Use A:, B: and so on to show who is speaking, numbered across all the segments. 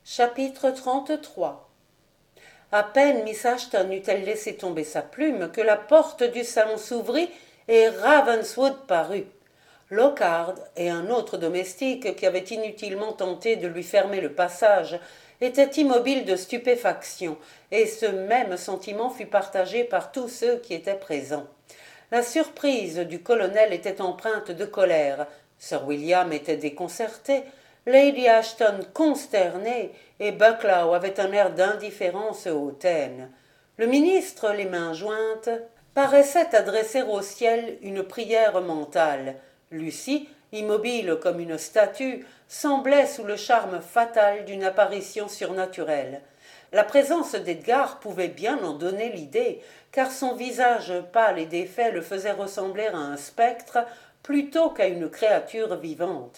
A: Chapitre 33. À peine Miss Ashton eut-elle laissé tomber sa plume que la porte du salon s'ouvrit et Ravenswood parut. Lockhard et un autre domestique qui avait inutilement tenté de lui fermer le passage étaient immobiles de stupéfaction, et ce même sentiment fut partagé par tous ceux qui étaient présents. La surprise du colonel était empreinte de colère, Sir William était déconcerté, Lady Ashton consternée, et Bucklow avait un air d'indifférence hautaine. Le ministre, les mains jointes, paraissait adresser au ciel une prière mentale. Lucie, immobile comme une statue, semblait sous le charme fatal d'une apparition surnaturelle. La présence d'Edgar pouvait bien en donner l'idée, car son visage pâle et défait le faisait ressembler à un spectre plutôt qu'à une créature vivante.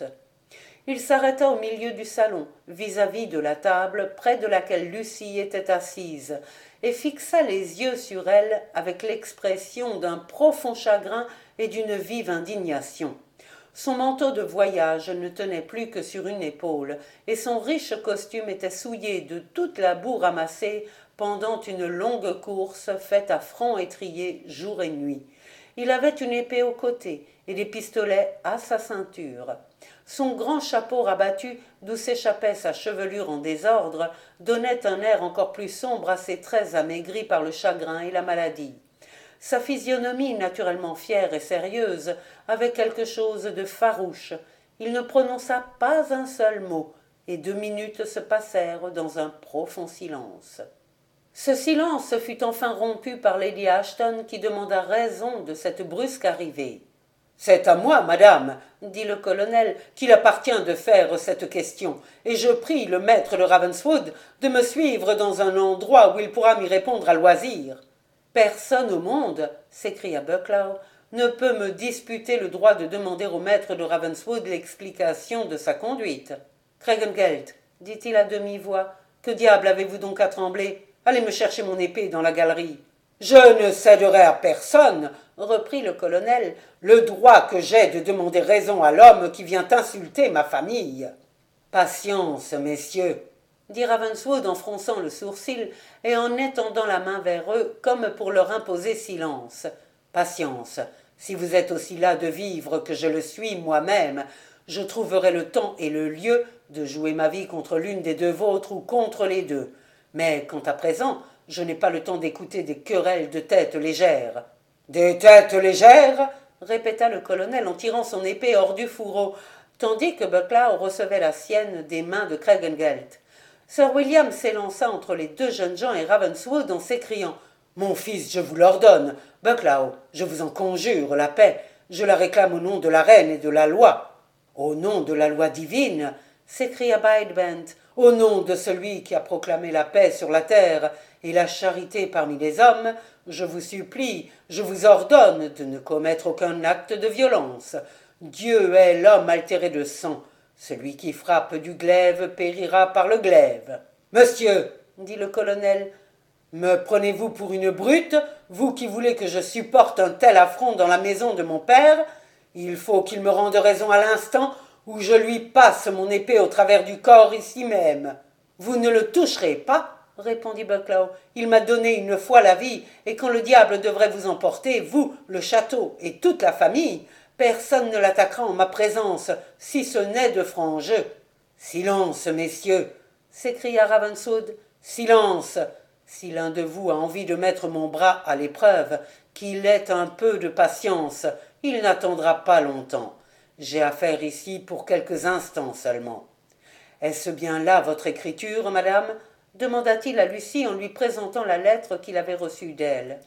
A: Il s'arrêta au milieu du salon, vis-à-vis de la table près de laquelle Lucie était assise, et fixa les yeux sur elle avec l'expression d'un profond chagrin et d'une vive indignation. Son manteau de voyage ne tenait plus que sur une épaule, et son riche costume était souillé de toute la boue ramassée pendant une longue course faite à franc étrier jour et nuit. Il avait une épée au côté et des pistolets à sa ceinture. Son grand chapeau rabattu, d'où s'échappait sa chevelure en désordre, donnait un air encore plus sombre à ses traits amaigris par le chagrin et la maladie. Sa physionomie, naturellement fière et sérieuse, avait quelque chose de farouche. Il ne prononça pas un seul mot, et 2 minutes se passèrent dans un profond silence. Ce silence fut enfin rompu par Lady Ashton, qui demanda raison de cette brusque arrivée. « C'est à moi, madame, dit le colonel, qu'il appartient de faire cette question, et je prie le maître de Ravenswood de me suivre dans un endroit où il pourra m'y répondre à loisir. »« Personne au monde, s'écria Bucklow, ne peut me disputer le droit de demander au maître de Ravenswood l'explication de sa conduite. »« Craigengelt, dit-il à demi-voix, que diable avez-vous donc à trembler? Allez me chercher mon épée dans la galerie. »« Je ne céderai à personne, reprit le colonel, le droit que j'ai de demander raison à l'homme qui vient insulter ma famille. »« Patience, messieurs, dit Ravenswood en fronçant le sourcil et en étendant la main vers eux comme pour leur imposer silence. Patience, si vous êtes aussi las de vivre que je le suis moi-même, je trouverai le temps et le lieu de jouer ma vie contre l'une des deux vôtres ou contre les deux. Mais quant à présent, je n'ai pas le temps d'écouter des querelles de têtes légères. »« Des têtes légères » répéta le colonel en tirant son épée hors du fourreau, tandis que Bucklow recevait la sienne des mains de Craigengelt. Sir William s'élança entre les deux jeunes gens et Ravenswood en s'écriant « Mon fils, je vous l'ordonne. Bucklow, je vous en conjure, la paix. Je la réclame au nom de la reine et de la loi. »« Au nom de la loi divine » s'écria Bidebent, « au nom de celui qui a proclamé la paix sur la terre et la charité parmi les hommes, je vous supplie, je vous ordonne de ne commettre aucun acte de violence. Dieu est l'homme altéré de sang. Celui qui frappe du glaive périra par le glaive. »« Monsieur, dit le colonel, me prenez-vous pour une brute, vous qui voulez que je supporte un tel affront dans la maison de mon père? Il faut qu'il me rende raison à l'instant où je lui passe mon épée au travers du corps ici même. »« Vous ne le toucherez pas, répondit Bucklow. Il m'a donné une fois la vie, et quand le diable devrait vous emporter, vous, le château et toute la famille, personne ne l'attaquera en ma présence, si ce n'est de franc jeu. »« Silence, messieurs, s'écria Ravenswood. Silence. Si l'un de vous a envie de mettre mon bras à l'épreuve, qu'il ait un peu de patience, il n'attendra pas longtemps. J'ai affaire ici pour quelques instants seulement. »« Est-ce bien là votre écriture, madame ?» demanda-t-il à Lucie en lui présentant la lettre qu'il avait reçue d'elle.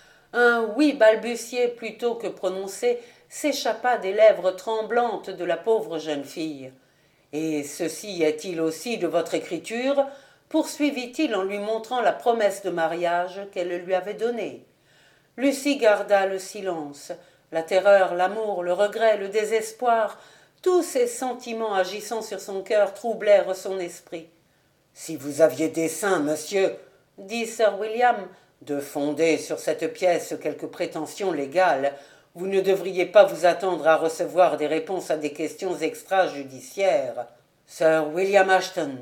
A: Un oui balbutié plutôt que prononcé s'échappa des lèvres tremblantes de la pauvre jeune fille. « Et ceci est-il aussi de votre écriture ?» poursuivit-il en lui montrant la promesse de mariage qu'elle lui avait donnée. Lucie garda le silence. La terreur, l'amour, le regret, le désespoir, tous ces sentiments agissant sur son cœur troublèrent son esprit. « Si vous aviez dessein, monsieur, dit Sir William, de fonder sur cette pièce quelques prétentions légales, vous ne devriez pas vous attendre à recevoir des réponses à des questions extrajudiciaires. »« Sir William Ashton,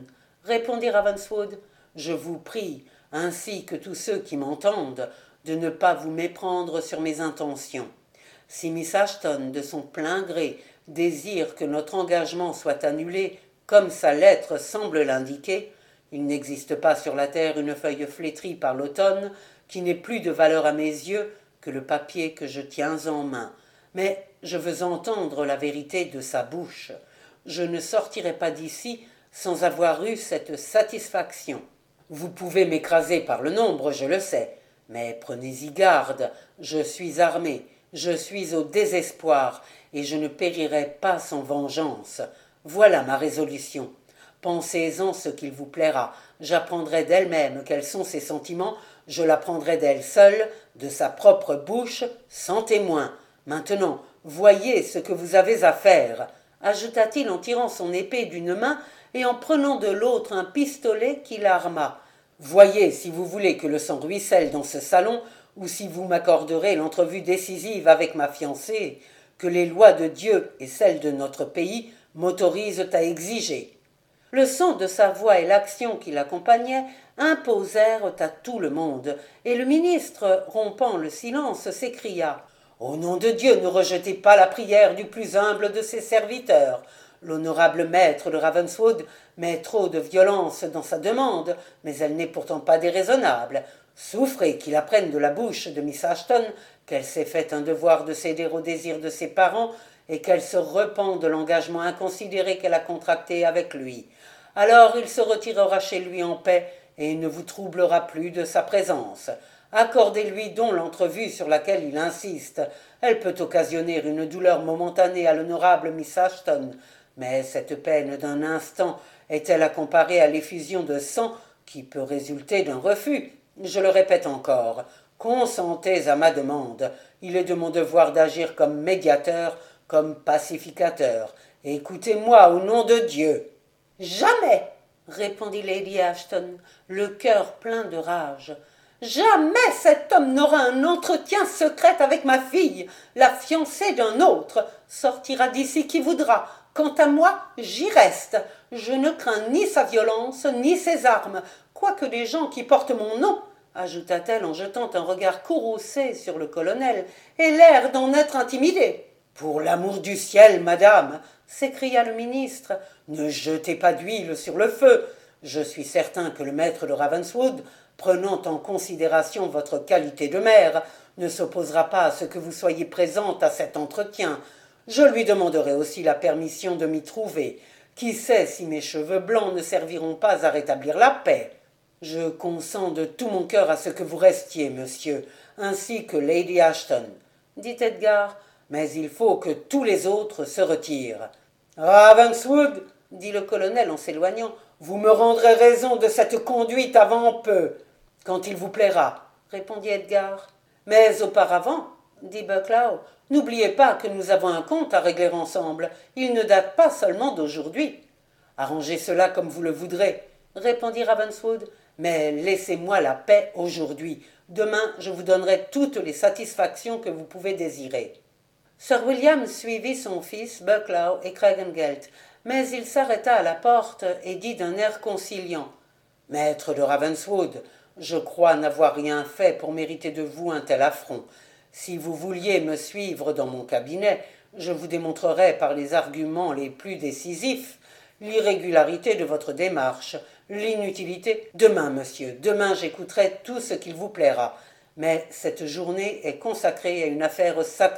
A: répondit Ravenswood. Je vous prie, ainsi que tous ceux qui m'entendent, de ne pas vous méprendre sur mes intentions. Si Miss Ashton, de son plein gré, désire que notre engagement soit annulé, comme sa lettre semble l'indiquer, il n'existe pas sur la terre une feuille flétrie par l'automne qui n'ait plus de valeur à mes yeux que le papier que je tiens en main. Mais je veux entendre la vérité de sa bouche. Je ne sortirai pas d'ici sans avoir eu cette satisfaction. Vous pouvez m'écraser par le nombre, je le sais, mais prenez-y garde, je suis armé, je suis au désespoir, et je ne périrai pas sans vengeance. Voilà ma résolution. Pensez-en ce qu'il vous plaira. J'apprendrai d'elle-même quels sont ses sentiments, je l'apprendrai d'elle seule, de sa propre bouche, sans témoin. Maintenant, voyez ce que vous avez à faire, ajouta-t-il en tirant son épée d'une main et en prenant de l'autre un pistolet qu'il arma. Voyez si vous voulez que le sang ruisselle dans ce salon, ou si vous m'accorderez l'entrevue décisive avec ma fiancée, que les lois de Dieu et celles de notre pays m'autorisent à exiger. Le son de sa voix et l'action qui l'accompagnait imposèrent à tout le monde, et le ministre, rompant le silence, s'écria « Au nom de Dieu, ne rejetez pas la prière du plus humble de ses serviteurs. L'honorable maître de Ravenswood met trop de violence dans sa demande, mais elle n'est pourtant pas déraisonnable. Souffrez qu'il apprenne de la bouche de Miss Ashton qu'elle s'est fait un devoir de céder aux désirs de ses parents et qu'elle se repent de l'engagement inconsidéré qu'elle a contracté avec lui. Alors il se retirera chez lui en paix et ne vous troublera plus de sa présence. Accordez-lui donc l'entrevue sur laquelle il insiste. Elle peut occasionner une douleur momentanée à l'honorable Miss Ashton, mais cette peine d'un instant est-elle à comparer à l'effusion de sang qui peut résulter d'un refus? Je le répète encore, consentez à ma demande. Il est de mon devoir d'agir comme médiateur, comme pacificateur. Écoutez-moi au nom de Dieu. Jamais, répondit Lady Ashton, le cœur plein de rage. Jamais cet homme n'aura un entretien secret avec ma fille, la fiancée d'un autre. Sortira d'ici qui voudra. Quant à moi, j'y reste. Je ne crains ni sa violence, ni ses armes, quoique les gens qui portent mon nom, ajouta-t-elle en jetant un regard courroucé sur le colonel, aient l'air d'en être intimidés. Pour l'amour du ciel, madame, s'écria le ministre, ne jetez pas d'huile sur le feu. Je suis certain que le maître de Ravenswood, prenant en considération votre qualité de mère, ne s'opposera pas à ce que vous soyez présente à cet entretien. Je lui demanderai aussi la permission de m'y trouver. Qui sait si mes cheveux blancs ne serviront pas à rétablir la paix? Je consens de tout mon cœur à ce que vous restiez, monsieur, ainsi que Lady Ashton, dit Edgar, mais il faut que tous les autres se retirent. Ravenswood, dit le colonel en s'éloignant, vous me rendrez raison de cette conduite avant peu. Quand il vous plaira, répondit Edgar. Mais auparavant, dit Bucklaw, n'oubliez pas que nous avons un compte à régler ensemble. Il ne date pas seulement d'aujourd'hui. Arrangez cela comme vous le voudrez, répondit Ravenswood, mais laissez-moi la paix aujourd'hui. Demain, je vous donnerai toutes les satisfactions que vous pouvez désirer. Sir William suivit son fils, Bucklaw et Craigengelt, mais il s'arrêta à la porte et dit d'un air conciliant. « Maître de Ravenswood, je crois n'avoir rien fait pour mériter de vous un tel affront. Si vous vouliez me suivre dans mon cabinet, je vous démontrerais par les arguments les plus décisifs l'irrégularité de votre démarche, l'inutilité. Demain, monsieur, demain j'écouterai tout ce qu'il vous plaira, mais cette journée est consacrée à une affaire sacrée. »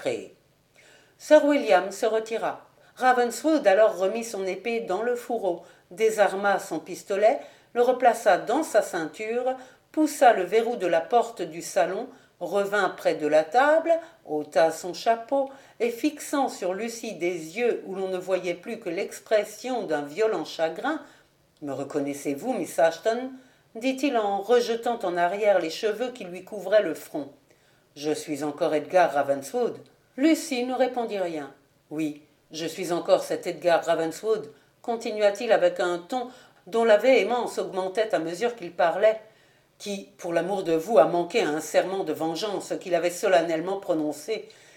A: Sir William se retira. Ravenswood alors remit son épée dans le fourreau, désarma son pistolet, le replaça dans sa ceinture, poussa le verrou de la porte du salon, revint près de la table, ôta son chapeau, et fixant sur Lucie des yeux où l'on ne voyait plus que l'expression d'un violent chagrin, « Me reconnaissez-vous, Miss Ashton ?» dit-il en rejetant en arrière les cheveux qui lui couvraient le front. « Je suis encore Edgar Ravenswood. » Lucie ne répondit rien. « Oui, je suis encore cet Edgar Ravenswood, » continua-t-il avec un ton dont la véhémence augmentait à mesure qu'il parlait, qui, pour l'amour de vous, a manqué à un serment de vengeance qu'il avait solennellement prononcé,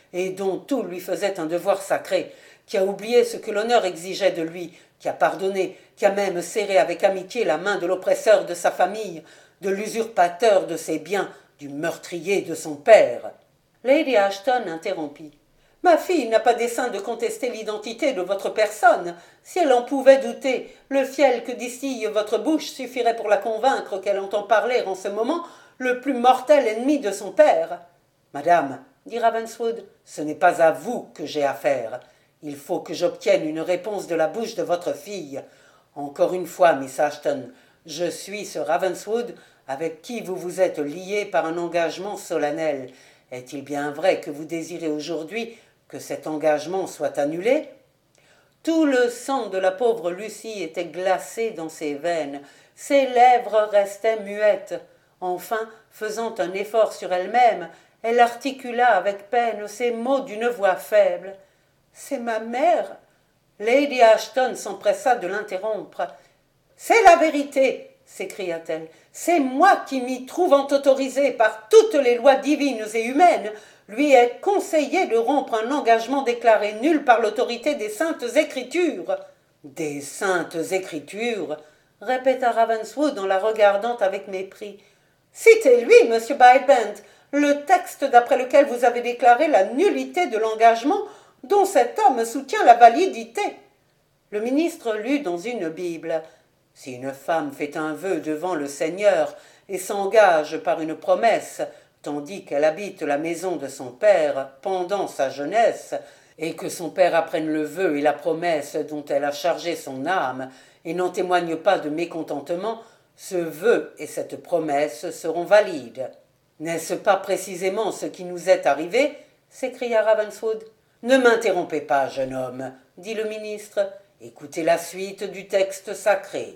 A: et dont tout lui faisait un devoir sacré, qui a oublié ce que l'honneur exigeait de lui, qui a pardonné, qui a même serré avec amitié la main de l'oppresseur de sa famille, de l'usurpateur de ses biens, du meurtrier de son père. Lady Ashton interrompit. Ma fille n'a pas dessein de contester l'identité de votre personne. Si elle en pouvait douter, le fiel que distille votre bouche suffirait pour la convaincre qu'elle entend parler en ce moment le plus mortel ennemi de son père. Madame, dit Ravenswood, ce n'est pas à vous que j'ai affaire. Il faut que j'obtienne une réponse de la bouche de votre fille. Encore une fois, Miss Ashton, je suis ce Ravenswood avec qui vous vous êtes lié par un engagement solennel. Est-il bien vrai que vous désirez aujourd'hui que cet engagement soit annulé? Tout le sang de la pauvre Lucie était glacé dans ses veines, ses lèvres restaient muettes. Enfin, faisant un effort sur elle-même, elle articula avec peine ces mots d'une voix faible. « C'est ma mère !» Lady Ashton s'empressa de l'interrompre. « C'est la vérité !» s'écria-t-elle. « C'est moi qui m'y trouvant autorisée par toutes les lois divines et humaines, lui ai conseillé de rompre un engagement déclaré nul par l'autorité des saintes écritures. » « Des saintes écritures !» répéta Ravenswood en la regardant avec mépris. « Citez-lui, monsieur Broadbent, le texte d'après lequel vous avez déclaré la nullité de l'engagement dont cet homme soutient la validité. » Le ministre lut dans une Bible. « Si une femme fait un vœu devant le Seigneur et s'engage par une promesse, tandis qu'elle habite la maison de son père pendant sa jeunesse, et que son père apprenne le vœu et la promesse dont elle a chargé son âme, et n'en témoigne pas de mécontentement, ce vœu et cette promesse seront valides. N'est-ce pas précisément ce qui nous est arrivé ?» s'écria Ravenswood. « Ne m'interrompez pas, jeune homme, dit le ministre. Écoutez la suite du texte sacré.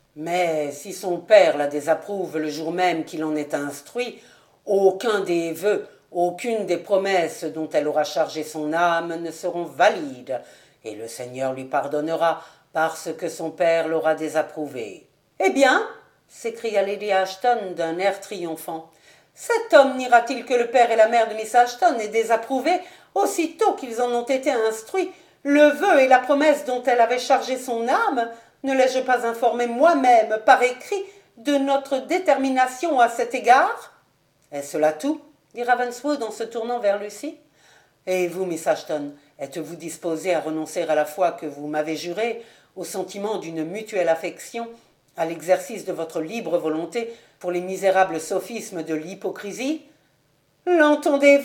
A: Mais si son père la désapprouve le jour même qu'il en est instruit, aucun des vœux, aucune des promesses dont elle aura chargé son âme ne seront valides, et le Seigneur lui pardonnera parce que son père l'aura désapprouvé. »« Eh bien, s'écria Lady Ashton d'un air triomphant, cet homme n'ira-t-il que le père et la mère de Miss Ashton aient désapprouvé, aussitôt qu'ils en ont été instruits, le vœu et la promesse dont elle avait chargé son âme? Ne l'ai-je pas informé moi-même par écrit de notre détermination à cet égard? » « Est-ce là tout ?» dit Ravenswood en se tournant vers Lucie. « Et vous, Miss Ashton, êtes-vous disposée à renoncer à la foi que vous m'avez jurée, au sentiment d'une mutuelle affection, à l'exercice de votre libre volonté pour les misérables sophismes de l'hypocrisie? »« L'entendez-vous »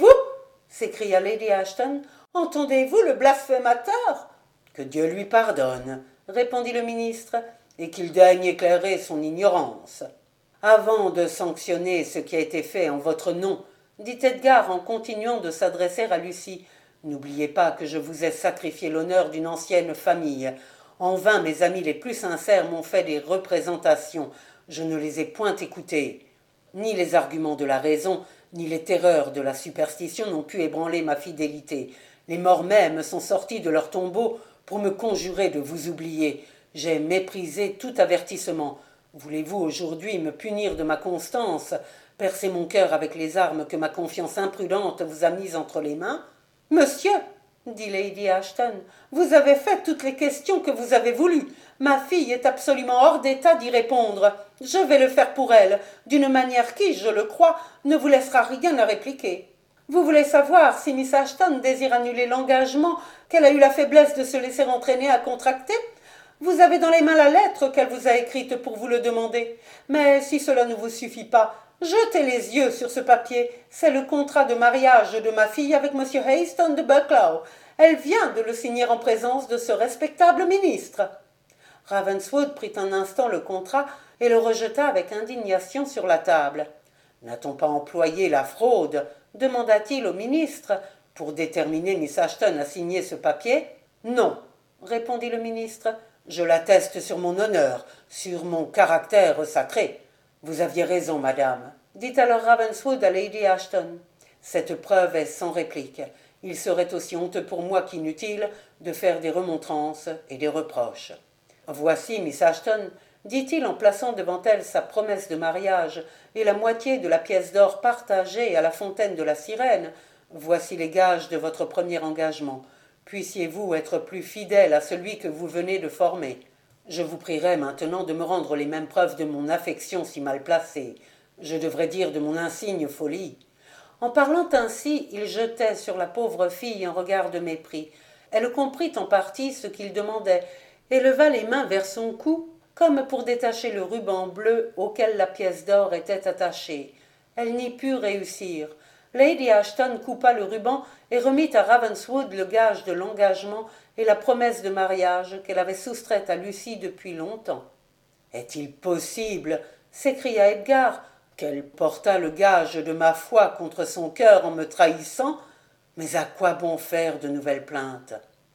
A: s'écria Lady Ashton. « Entendez-vous le blasphémateur ?»« Que Dieu lui pardonne, » répondit le ministre, « et qu'il daigne éclairer son ignorance. » « Avant de sanctionner ce qui a été fait en votre nom, dit Edgar en continuant de s'adresser à Lucie, n'oubliez pas que je vous ai sacrifié l'honneur d'une ancienne famille. En vain mes amis les plus sincères m'ont fait des représentations, je ne les ai point écoutées. Ni les arguments de la raison, ni les terreurs de la superstition n'ont pu ébranler ma fidélité. Les morts mêmes sont sortis de leur tombeau pour me conjurer de vous oublier. J'ai méprisé tout avertissement. Voulez-vous aujourd'hui me punir de ma constance, percer mon cœur avec les armes que ma confiance imprudente vous a mises entre les mains? »« Monsieur, dit Lady Ashton, vous avez fait toutes les questions que vous avez voulu. Ma fille est absolument hors d'état d'y répondre. Je vais le faire pour elle, d'une manière qui, je le crois, ne vous laissera rien à répliquer. Vous voulez savoir si Miss Ashton désire annuler l'engagement qu'elle a eu la faiblesse de se laisser entraîner à contracter? Vous avez dans les mains la lettre qu'elle vous a écrite pour vous le demander. Mais si cela ne vous suffit pas, jetez les yeux sur ce papier. C'est le contrat de mariage de ma fille avec M. Hayston de Bucklow. Elle vient de le signer en présence de ce respectable ministre. » Ravenswood prit un instant le contrat et le rejeta avec indignation sur la table. « N'a-t-on pas employé la fraude ?» demanda-t-il au ministre, « pour déterminer Miss Ashton à signer ce papier ? » ?»« Non, » répondit le ministre. Je l'atteste sur mon honneur, sur mon caractère sacré. Vous aviez raison, madame, dit alors Ravenswood à Lady Ashton. Cette preuve est sans réplique. Il serait aussi honteux pour moi qu'inutile de faire des remontrances et des reproches. Voici, Miss Ashton, dit-il en plaçant devant elle sa promesse de mariage et la moitié de la pièce d'or partagée à la fontaine de la sirène, Voici les gages de votre premier engagement. Puissiez-vous être plus fidèle à celui que vous venez de former. Je vous prierai maintenant de me rendre les mêmes preuves de mon affection si mal placée. Je devrais dire de mon insigne folie. » En parlant ainsi, il jetait sur la pauvre fille un regard de mépris. Elle comprit en partie ce qu'il demandait, et leva les mains vers son cou, comme pour détacher le ruban bleu auquel la pièce d'or était attachée. Elle n'y put réussir. Lady Ashton coupa le ruban et remit à Ravenswood le gage de l'engagement et la promesse de mariage qu'elle avait soustraite à Lucie depuis longtemps. « Est-il possible, s'écria Edgar, qu'elle portât le gage de ma foi contre son cœur en me trahissant? Mais à quoi bon faire de nouvelles plaintes ?»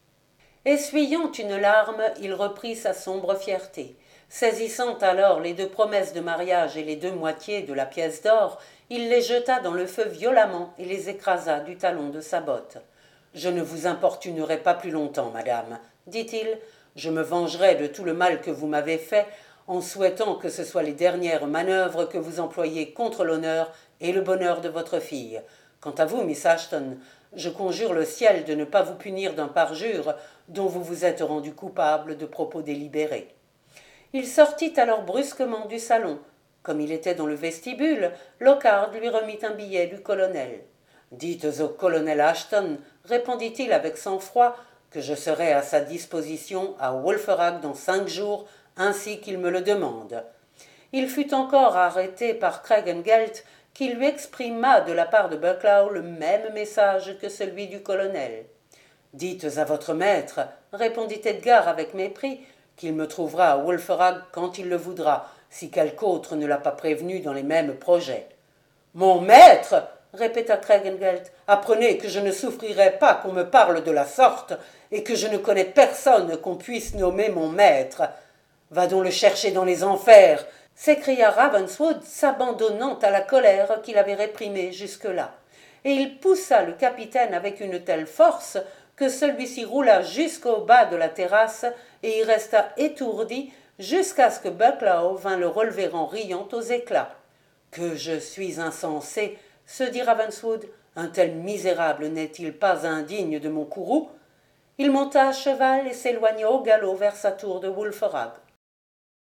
A: Essuyant une larme, il reprit sa sombre fierté. Saisissant alors les 2 promesses de mariage et les 2 moitiés de la pièce d'or, il les jeta dans le feu violemment et les écrasa du talon de sa botte. « Je ne vous importunerai pas plus longtemps, madame, dit-il. Je me vengerai de tout le mal que vous m'avez fait, en souhaitant que ce soit les dernières manœuvres que vous employez contre l'honneur et le bonheur de votre fille. Quant à vous, Miss Ashton, je conjure le ciel de ne pas vous punir d'un parjure dont vous vous êtes rendu coupable de propos délibérés. » Il sortit alors brusquement du salon. Comme il était dans le vestibule, Lockhart lui remit un billet du colonel. « Dites au colonel Ashton, répondit-il avec sang-froid, que je serai à sa disposition à Wolferac dans 5 jours, ainsi qu'il me le demande. » Il fut encore arrêté par Craigengelt, qui lui exprima de la part de Bucklaw le même message que celui du colonel. « Dites à votre maître, répondit Edgar avec mépris, qu'il me trouvera à Wolferac quand il le voudra, si quelque autre ne l'a pas prévenu dans les mêmes projets. »« Mon maître !» répéta Craigengelt. « Apprenez que je ne souffrirai pas qu'on me parle de la sorte, et que je ne connais personne qu'on puisse nommer mon maître. Va donc le chercher dans les enfers !» s'écria Ravenswood, s'abandonnant à la colère qu'il avait réprimée jusque-là. Et il poussa le capitaine avec une telle force que celui-ci roula jusqu'au bas de la terrasse et y resta étourdi jusqu'à ce que Bucklaw vint le relever en riant aux éclats. « Que je suis insensé !» se dit Ravenswood. « Un tel misérable n'est-il pas indigne de mon courroux ?» Il monta à cheval et s'éloigna au galop vers sa tour de Wolferac.